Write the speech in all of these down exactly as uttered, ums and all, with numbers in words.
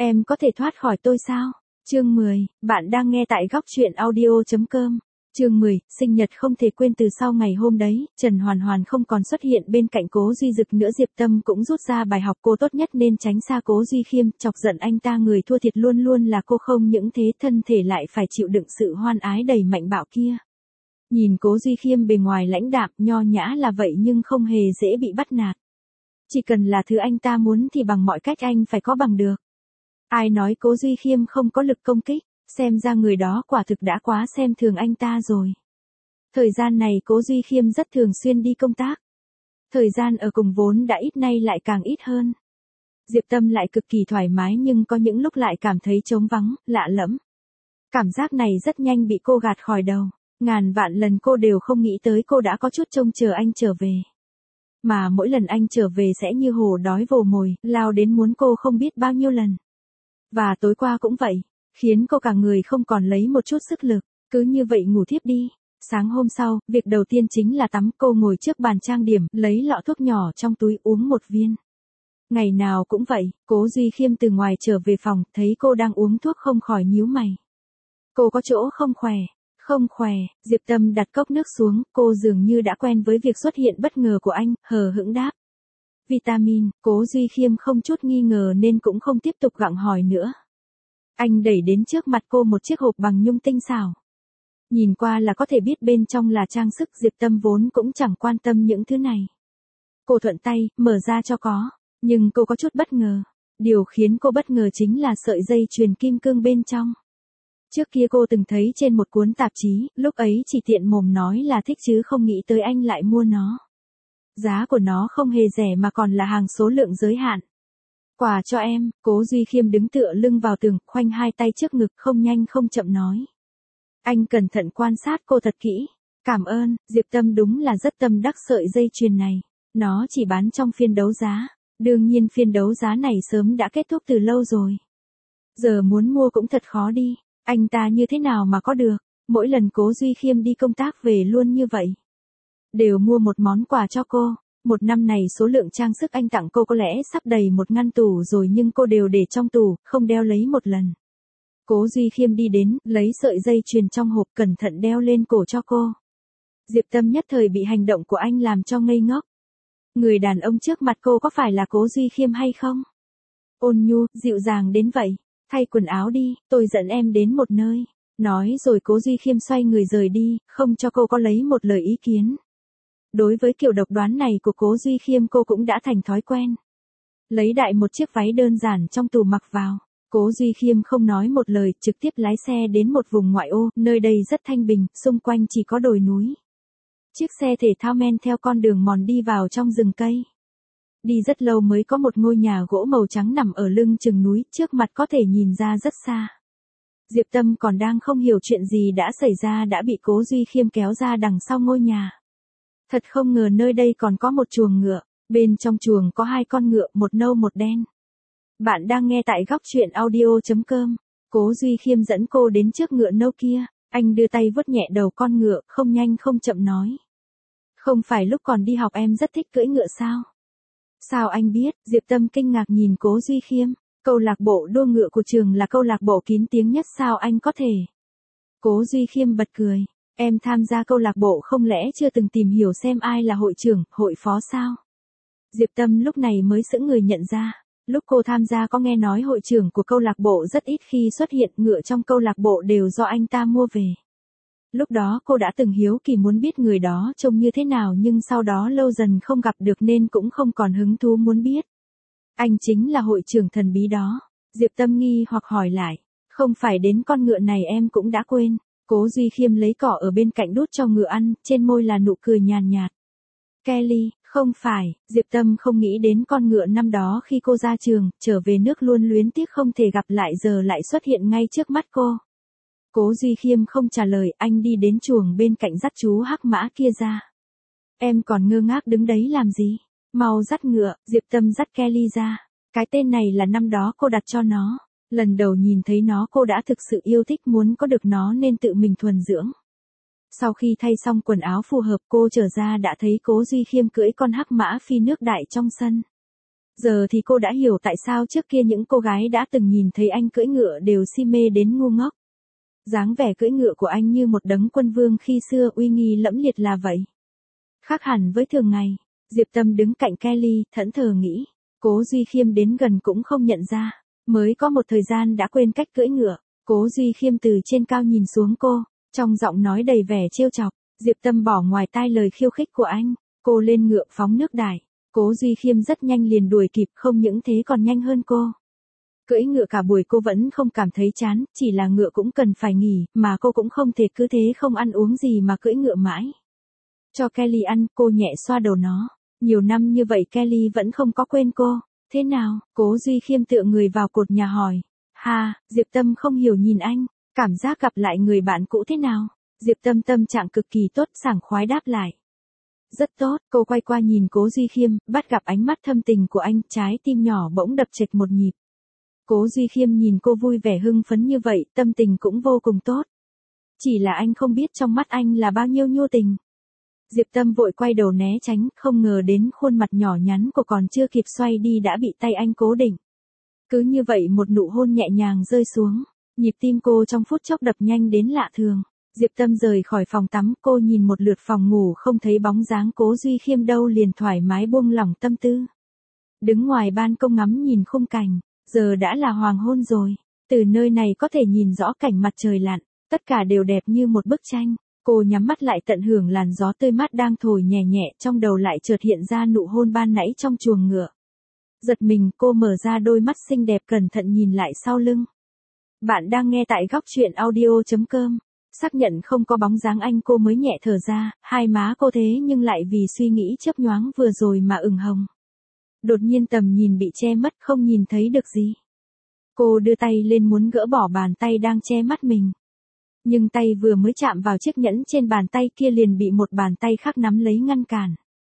Em có thể thoát khỏi tôi sao? Chương mười, bạn đang nghe tại góc truyện audio chấm com. Chương mười, sinh nhật không thể quên. Từ sau ngày hôm đấy, Trần Hoàn Hoàn không còn xuất hiện bên cạnh Cố Duy Dực nữa. Diệp Tâm cũng rút ra bài học cô tốt nhất nên tránh xa Cố Duy Khiêm, chọc giận anh ta người thua thiệt luôn luôn là cô, không những thế thân thể lại phải chịu đựng sự hoan ái đầy mạnh bạo kia. Nhìn Cố Duy Khiêm bề ngoài lãnh đạm, nho nhã là vậy nhưng không hề dễ bị bắt nạt. Chỉ cần là thứ anh ta muốn thì bằng mọi cách anh phải có bằng được. Ai nói Cố Duy Khiêm không có lực công kích, xem ra người đó quả thực đã quá xem thường anh ta rồi. Thời gian này Cố Duy Khiêm rất thường xuyên đi công tác. Thời gian ở cùng vốn đã ít nay lại càng ít hơn. Diệp Tâm lại cực kỳ thoải mái nhưng có những lúc lại cảm thấy trống vắng, lạ lẫm. Cảm giác này rất nhanh bị cô gạt khỏi đầu. Ngàn vạn lần cô đều không nghĩ tới cô đã có chút trông chờ anh trở về. Mà mỗi lần anh trở về sẽ như hổ đói vồ mồi, lao đến muốn cô không biết bao nhiêu lần. Và tối qua cũng vậy, khiến cô cả người không còn lấy một chút sức lực, cứ như vậy ngủ thiếp đi. Sáng hôm sau, việc đầu tiên chính là tắm. Cô ngồi trước bàn trang điểm, lấy lọ thuốc nhỏ trong túi uống một viên. Ngày nào cũng vậy, Cố Duy Khiêm từ ngoài trở về phòng, thấy cô đang uống thuốc không khỏi nhíu mày. Cô có chỗ không khỏe? Không khỏe. Diệp Tâm đặt cốc nước xuống, cô dường như đã quen với việc xuất hiện bất ngờ của anh, hờ hững đáp. Vitamin. Cố Duy Khiêm không chút nghi ngờ nên cũng không tiếp tục gặng hỏi nữa. Anh đẩy đến trước mặt cô một chiếc hộp bằng nhung tinh xảo. Nhìn qua là có thể biết bên trong là trang sức. Diệp Tâm vốn cũng chẳng quan tâm những thứ này. Cô thuận tay, mở ra cho có. Nhưng cô có chút bất ngờ. Điều khiến cô bất ngờ chính là sợi dây chuyền kim cương bên trong. Trước kia cô từng thấy trên một cuốn tạp chí, lúc ấy chỉ tiện mồm nói là thích chứ không nghĩ tới anh lại mua nó. Giá của nó không hề rẻ mà còn là hàng số lượng giới hạn. Quà cho em. Cố Duy Khiêm đứng tựa lưng vào tường, khoanh hai tay trước ngực, không nhanh không chậm nói. Anh cẩn thận quan sát cô thật kỹ. Cảm ơn. Diệp Tâm đúng là rất tâm đắc sợi dây chuyền này. Nó chỉ bán trong phiên đấu giá. Đương nhiên phiên đấu giá này sớm đã kết thúc từ lâu rồi. Giờ muốn mua cũng thật khó đi. Anh ta như thế nào mà có được? Mỗi lần Cố Duy Khiêm đi công tác về luôn như vậy. Đều mua một món quà cho cô. Một năm này số lượng trang sức anh tặng cô có lẽ sắp đầy một ngăn tủ rồi nhưng cô đều để trong tủ, không đeo lấy một lần. Cố Duy Khiêm đi đến, lấy sợi dây chuyền trong hộp cẩn thận đeo lên cổ cho cô. Diệp Tâm nhất thời bị hành động của anh làm cho ngây ngốc. Người đàn ông trước mặt cô có phải là Cố Duy Khiêm hay không? Ôn nhu, dịu dàng đến vậy. Thay quần áo đi, tôi dẫn em đến một nơi. Nói rồi Cố Duy Khiêm xoay người rời đi, không cho cô có lấy một lời ý kiến. Đối với kiểu độc đoán này của Cố Duy Khiêm cô cũng đã thành thói quen. Lấy đại một chiếc váy đơn giản trong tủ mặc vào. Cố Duy Khiêm không nói một lời, trực tiếp lái xe đến một vùng ngoại ô, nơi đây rất thanh bình, xung quanh chỉ có đồi núi. Chiếc xe thể thao men theo con đường mòn đi vào trong rừng cây. Đi rất lâu mới có một ngôi nhà gỗ màu trắng nằm ở lưng chừng núi, trước mặt có thể nhìn ra rất xa. Diệp Tâm còn đang không hiểu chuyện gì đã xảy ra đã bị Cố Duy Khiêm kéo ra đằng sau ngôi nhà. Thật không ngờ nơi đây còn có một chuồng ngựa, bên trong chuồng có hai con ngựa, một nâu một đen. Bạn đang nghe tại góc truyện audio chấm com. Cố Duy Khiêm dẫn cô đến trước ngựa nâu kia, anh đưa tay vuốt nhẹ đầu con ngựa, không nhanh không chậm nói. Không phải lúc còn đi học em rất thích cưỡi ngựa sao? Sao anh biết? Diệp Tâm kinh ngạc nhìn Cố Duy Khiêm. Câu lạc bộ đua ngựa của trường là câu lạc bộ kín tiếng nhất, sao anh có thể? Cố Duy Khiêm bật cười. Em tham gia câu lạc bộ không lẽ chưa từng tìm hiểu xem ai là hội trưởng, hội phó sao? Diệp Tâm lúc này mới sững người nhận ra. Lúc cô tham gia có nghe nói hội trưởng của câu lạc bộ rất ít khi xuất hiện, ngựa trong câu lạc bộ đều do anh ta mua về. Lúc đó cô đã từng hiếu kỳ muốn biết người đó trông như thế nào nhưng sau đó lâu dần không gặp được nên cũng không còn hứng thú muốn biết. Anh chính là hội trưởng thần bí đó. Diệp Tâm nghi hoặc hỏi lại. Không phải đến con ngựa này em cũng đã quên. Cố Duy Khiêm lấy cỏ ở bên cạnh đút cho ngựa ăn, trên môi là nụ cười nhàn nhạt. Kelly, không phải. Diệp Tâm không nghĩ đến con ngựa năm đó khi cô ra trường, trở về nước luôn luyến tiếc không thể gặp lại giờ lại xuất hiện ngay trước mắt cô. Cố Duy Khiêm không trả lời, anh đi đến chuồng bên cạnh dắt chú hắc mã kia ra. Em còn ngơ ngác đứng đấy làm gì? Mau dắt ngựa. Diệp Tâm dắt Kelly ra. Cái tên này là năm đó cô đặt cho nó. Lần đầu nhìn thấy nó cô đã thực sự yêu thích, muốn có được nó nên tự mình thuần dưỡng. Sau khi thay xong quần áo phù hợp cô trở ra đã thấy Cố Duy Khiêm cưỡi con hắc mã phi nước đại trong sân. Giờ thì cô đã hiểu tại sao trước kia những cô gái đã từng nhìn thấy anh cưỡi ngựa đều si mê đến ngu ngốc. Dáng vẻ cưỡi ngựa của anh như một đấng quân vương khi xưa uy nghi lẫm liệt là vậy. Khác hẳn với thường ngày, Diệp Tâm đứng cạnh Kelly, thẫn thờ nghĩ. Cố Duy Khiêm đến gần cũng không nhận ra. Mới có một thời gian đã quên cách cưỡi ngựa. Cố Duy Khiêm từ trên cao nhìn xuống cô, trong giọng nói đầy vẻ trêu chọc. Diệp Tâm bỏ ngoài tai lời khiêu khích của anh. Cô lên ngựa phóng nước đài. Cố Duy Khiêm rất nhanh liền đuổi kịp, không những thế còn nhanh hơn cô. Cưỡi ngựa cả buổi cô vẫn không cảm thấy chán, chỉ là ngựa cũng cần phải nghỉ, mà cô cũng không thể cứ thế không ăn uống gì mà cưỡi ngựa mãi. Cho Kelly ăn, cô nhẹ xoa đầu nó. Nhiều năm như vậy Kelly vẫn không có quên cô. Thế nào? Cố Duy Khiêm tựa người vào cột nhà hỏi. Ha, Diệp Tâm không hiểu nhìn anh, cảm giác gặp lại người bạn cũ thế nào? Diệp Tâm tâm trạng cực kỳ tốt, sảng khoái đáp lại. Rất tốt, cô quay qua nhìn Cố Duy Khiêm, bắt gặp ánh mắt thâm tình của anh, trái tim nhỏ bỗng đập chệch một nhịp. Cố Duy Khiêm nhìn cô vui vẻ hưng phấn như vậy, tâm tình cũng vô cùng tốt. Chỉ là anh không biết trong mắt anh là bao nhiêu nhu tình. Diệp Tâm vội quay đầu né tránh, không ngờ đến khuôn mặt nhỏ nhắn của còn chưa kịp xoay đi đã bị tay anh cố định. Cứ như vậy một nụ hôn nhẹ nhàng rơi xuống, nhịp tim cô trong phút chốc đập nhanh đến lạ thường. Diệp Tâm rời khỏi phòng tắm, cô nhìn một lượt phòng ngủ không thấy bóng dáng Cố Duy Khiêm đâu liền thoải mái buông lỏng tâm tư. Đứng ngoài ban công ngắm nhìn khung cảnh, giờ đã là hoàng hôn rồi, từ nơi này có thể nhìn rõ cảnh mặt trời lặn, tất cả đều đẹp như một bức tranh. Cô nhắm mắt lại tận hưởng làn gió tươi mát đang thổi nhẹ nhẹ, trong đầu lại chợt hiện ra nụ hôn ban nãy trong chuồng ngựa. Giật mình, cô mở ra đôi mắt xinh đẹp cẩn thận nhìn lại sau lưng. Bạn đang nghe tại góc truyện audio chấm com. Xác nhận không có bóng dáng anh, cô mới nhẹ thở ra, hai má cô thế nhưng lại vì suy nghĩ chớp nhoáng vừa rồi mà ửng hồng. Đột nhiên tầm nhìn bị che mất, không nhìn thấy được gì. Cô đưa tay lên muốn gỡ bỏ bàn tay đang che mắt mình. Nhưng tay vừa mới chạm vào chiếc nhẫn trên bàn tay kia liền bị một bàn tay khác nắm lấy ngăn cản.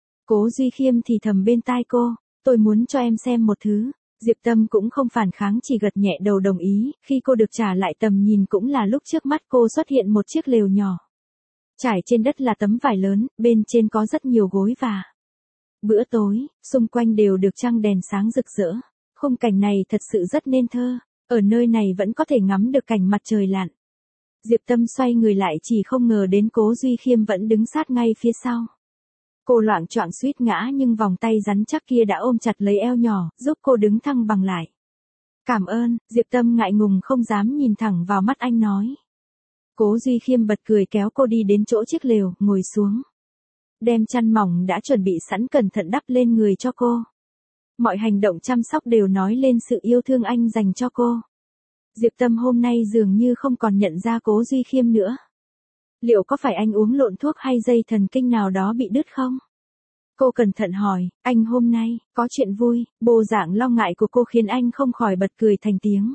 Cố Duy Khiêm thì thầm bên tai cô, tôi muốn cho em xem một thứ. Diệp Tâm cũng không phản kháng, chỉ gật nhẹ đầu đồng ý, khi cô được trả lại tầm nhìn cũng là lúc trước mắt cô xuất hiện một chiếc lều nhỏ. Trải trên đất là tấm vải lớn, bên trên có rất nhiều gối và bữa tối, xung quanh đều được trăng đèn sáng rực rỡ. Khung cảnh này thật sự rất nên thơ, ở nơi này vẫn có thể ngắm được cảnh mặt trời lặn. Diệp Tâm xoay người lại chỉ không ngờ đến Cố Duy Khiêm vẫn đứng sát ngay phía sau. Cô loạng choạng suýt ngã nhưng vòng tay rắn chắc kia đã ôm chặt lấy eo nhỏ, giúp cô đứng thăng bằng lại. Cảm ơn, Diệp Tâm ngại ngùng không dám nhìn thẳng vào mắt anh nói. Cố Duy Khiêm bật cười kéo cô đi đến chỗ chiếc lều, ngồi xuống. Đem chăn mỏng đã chuẩn bị sẵn cẩn thận đắp lên người cho cô. Mọi hành động chăm sóc đều nói lên sự yêu thương anh dành cho cô. Diệp Tâm hôm nay dường như không còn nhận ra Cố Duy Khiêm nữa. Liệu có phải anh uống lộn thuốc hay dây thần kinh nào đó bị đứt không? Cô cẩn thận hỏi, anh hôm nay, có chuyện vui, bộ dạng lo ngại của cô khiến anh không khỏi bật cười thành tiếng.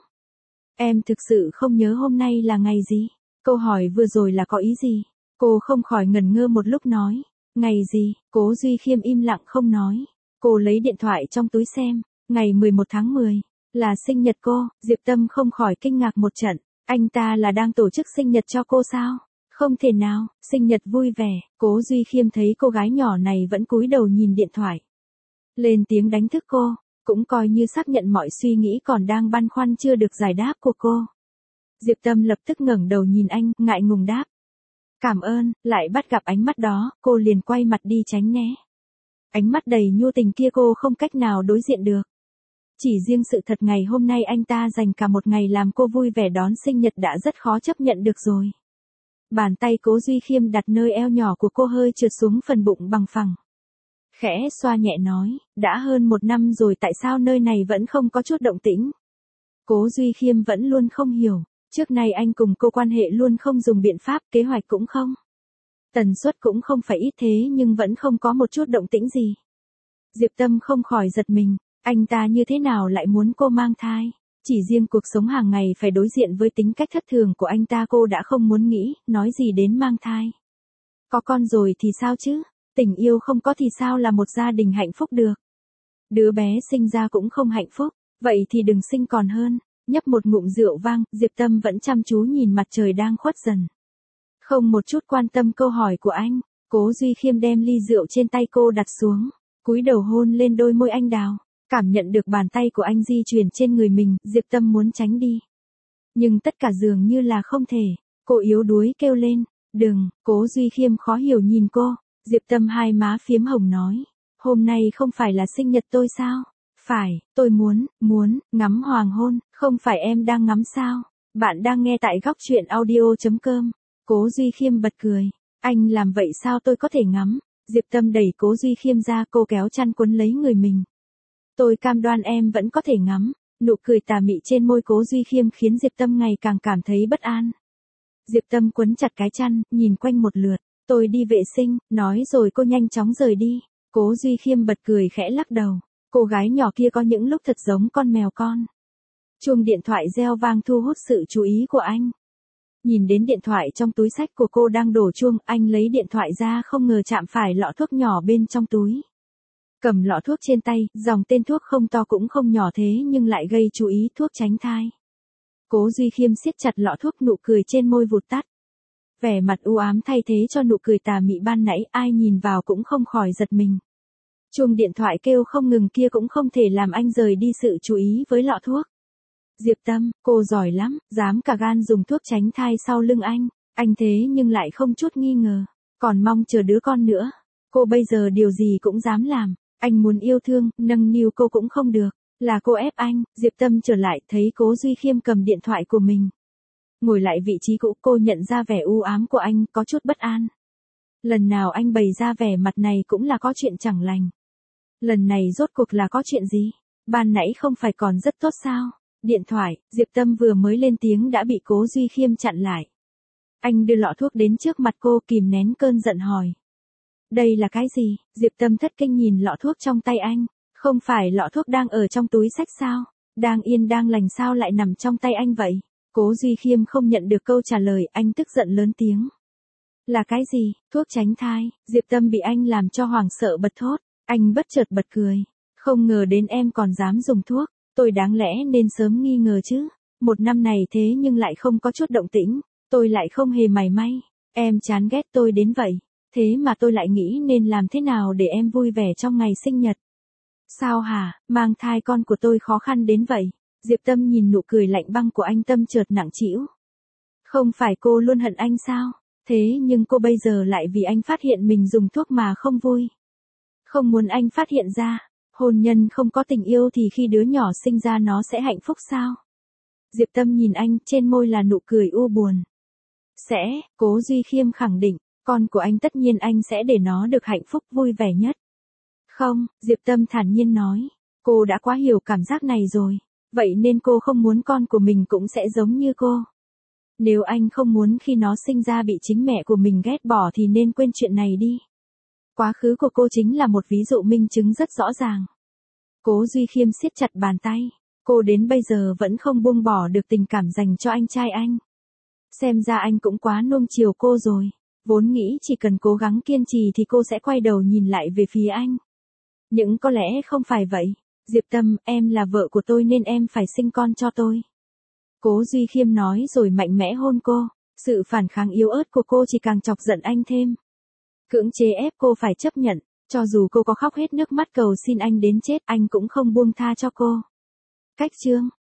Em thực sự không nhớ hôm nay là ngày gì? Câu hỏi vừa rồi là có ý gì? Cô không khỏi ngần ngơ một lúc nói, ngày gì? Cố Duy Khiêm im lặng không nói. Cô lấy điện thoại trong túi xem, ngày mười một tháng mười, là sinh nhật cô. Diệp Tâm không khỏi kinh ngạc một trận, anh ta là đang tổ chức sinh nhật cho cô sao? Không thể nào, sinh nhật vui vẻ. Cố Duy Khiêm thấy cô gái nhỏ này vẫn cúi đầu nhìn điện thoại, lên tiếng đánh thức cô, cũng coi như xác nhận mọi suy nghĩ còn đang băn khoăn chưa được giải đáp của cô. Diệp Tâm lập tức ngẩng đầu nhìn anh, ngại ngùng đáp. Cảm ơn, lại bắt gặp ánh mắt đó, cô liền quay mặt đi tránh né. Ánh mắt đầy nhu tình kia cô không cách nào đối diện được. Chỉ riêng sự thật ngày hôm nay anh ta dành cả một ngày làm cô vui vẻ đón sinh nhật đã rất khó chấp nhận được rồi. Bàn tay Cố Duy Khiêm đặt nơi eo nhỏ của cô hơi trượt xuống phần bụng bằng phẳng. Khẽ xoa nhẹ nói, đã hơn một năm rồi tại sao nơi này vẫn không có chút động tĩnh. Cố Duy Khiêm vẫn luôn không hiểu, trước nay anh cùng cô quan hệ luôn không dùng biện pháp, kế hoạch cũng không. Tần suất cũng không phải ít thế nhưng vẫn không có một chút động tĩnh gì. Diệp Tâm không khỏi giật mình, anh ta như thế nào lại muốn cô mang thai? Chỉ riêng cuộc sống hàng ngày phải đối diện với tính cách thất thường của anh ta cô đã không muốn nghĩ, nói gì đến mang thai. Có con rồi thì sao chứ? Tình yêu không có thì sao là một gia đình hạnh phúc được? Đứa bé sinh ra cũng không hạnh phúc, vậy thì đừng sinh còn hơn. Nhấp một ngụm rượu vang, Diệp Tâm vẫn chăm chú nhìn mặt trời đang khuất dần. Không một chút quan tâm câu hỏi của anh, Cố Duy Khiêm đem ly rượu trên tay cô đặt xuống, cúi đầu hôn lên đôi môi anh đào. Cảm nhận được bàn tay của anh di chuyển trên người mình, Diệp Tâm muốn tránh đi. Nhưng tất cả dường như là không thể. Cô yếu đuối kêu lên, đừng, Cố Duy Khiêm khó hiểu nhìn cô. Diệp Tâm hai má phiếm hồng nói, hôm nay không phải là sinh nhật tôi sao? Phải, tôi muốn, muốn, ngắm hoàng hôn, không phải em đang ngắm sao? Bạn đang nghe tại góc truyện audio.com. Cố Duy Khiêm bật cười, anh làm vậy sao tôi có thể ngắm? Diệp Tâm đẩy Cố Duy Khiêm ra, cô kéo chăn quấn lấy người mình. Tôi cam đoan em vẫn có thể ngắm. Nụ cười tà mị trên môi Cố Duy Khiêm khiến Diệp Tâm ngày càng cảm thấy bất an. Diệp Tâm quấn chặt cái chăn, nhìn quanh một lượt. Tôi đi vệ sinh, nói rồi cô nhanh chóng rời đi. Cố Duy Khiêm bật cười khẽ lắc đầu. Cô gái nhỏ kia có những lúc thật giống con mèo con. Chuông điện thoại reo vang thu hút sự chú ý của anh. Nhìn đến điện thoại trong túi xách của cô đang đổ chuông, anh lấy điện thoại ra không ngờ chạm phải lọ thuốc nhỏ bên trong túi. Cầm lọ thuốc trên tay, dòng tên thuốc không to cũng không nhỏ thế nhưng lại gây chú ý, thuốc tránh thai. Cố Duy Khiêm siết chặt lọ thuốc, nụ cười trên môi vụt tắt. Vẻ mặt u ám thay thế cho nụ cười tà mị ban nãy, ai nhìn vào cũng không khỏi giật mình. Chuông điện thoại kêu không ngừng kia cũng không thể làm anh rời đi sự chú ý với lọ thuốc. Diệp Tâm, cô giỏi lắm, dám cả gan dùng thuốc tránh thai sau lưng anh. Anh thế nhưng lại không chút nghi ngờ, còn mong chờ đứa con nữa. Cô bây giờ điều gì cũng dám làm. Anh muốn yêu thương, nâng niu cô cũng không được. Là cô ép anh. Diệp Tâm trở lại, thấy Cố Duy Khiêm cầm điện thoại của mình. Ngồi lại vị trí cũ, cô nhận ra vẻ u ám của anh, có chút bất an. Lần nào anh bày ra vẻ mặt này cũng là có chuyện chẳng lành. Lần này rốt cuộc là có chuyện gì? Ban nãy không phải còn rất tốt sao? Điện thoại, Diệp Tâm vừa mới lên tiếng đã bị Cố Duy Khiêm chặn lại. Anh đưa lọ thuốc đến trước mặt cô, kìm nén cơn giận hỏi. Đây là cái gì? Diệp Tâm thất kinh nhìn lọ thuốc trong tay anh. Không phải lọ thuốc đang ở trong túi xách sao? Đang yên đang lành sao lại nằm trong tay anh vậy? Cố Duy Khiêm không nhận được câu trả lời, anh tức giận lớn tiếng. Là cái gì? Thuốc tránh thai. Diệp Tâm bị anh làm cho hoảng sợ bật thốt. Anh bất chợt bật cười. Không ngờ đến em còn dám dùng thuốc. Tôi đáng lẽ nên sớm nghi ngờ chứ. Một năm này thế nhưng lại không có chút động tĩnh. Tôi lại không hề mảy may. Em chán ghét tôi đến vậy. Thế mà tôi lại nghĩ nên làm thế nào để em vui vẻ trong ngày sinh nhật. Sao hả, mang thai con của tôi khó khăn đến vậy? Diệp Tâm nhìn nụ cười lạnh băng của anh, tâm chợt nặng trĩu. Không phải cô luôn hận anh sao? Thế nhưng cô bây giờ lại vì anh phát hiện mình dùng thuốc mà không vui. Không muốn anh phát hiện ra. Hôn nhân không có tình yêu thì khi đứa nhỏ sinh ra nó sẽ hạnh phúc sao? Diệp Tâm nhìn anh, trên môi là nụ cười u buồn. Sẽ, Cố Duy Khiêm khẳng định, con của anh tất nhiên anh sẽ để nó được hạnh phúc vui vẻ nhất. Không, Diệp Tâm thản nhiên nói, cô đã quá hiểu cảm giác này rồi, vậy nên cô không muốn con của mình cũng sẽ giống như cô. Nếu anh không muốn khi nó sinh ra bị chính mẹ của mình ghét bỏ thì nên quên chuyện này đi. Quá khứ của cô chính là một ví dụ minh chứng rất rõ ràng. Cố Duy Khiêm siết chặt bàn tay. Cô đến bây giờ vẫn không buông bỏ được tình cảm dành cho anh trai anh. Xem ra anh cũng quá nuông chiều cô rồi. Vốn nghĩ chỉ cần cố gắng kiên trì thì cô sẽ quay đầu nhìn lại về phía anh. Nhưng có lẽ không phải vậy. Diệp Tâm, em là vợ của tôi nên em phải sinh con cho tôi. Cố Duy Khiêm nói rồi mạnh mẽ hôn cô. Sự phản kháng yếu ớt của cô chỉ càng chọc giận anh thêm. Cưỡng chế ép cô phải chấp nhận. Cho dù cô có khóc hết nước mắt cầu xin anh đến chết, anh cũng không buông tha cho cô. Cách chương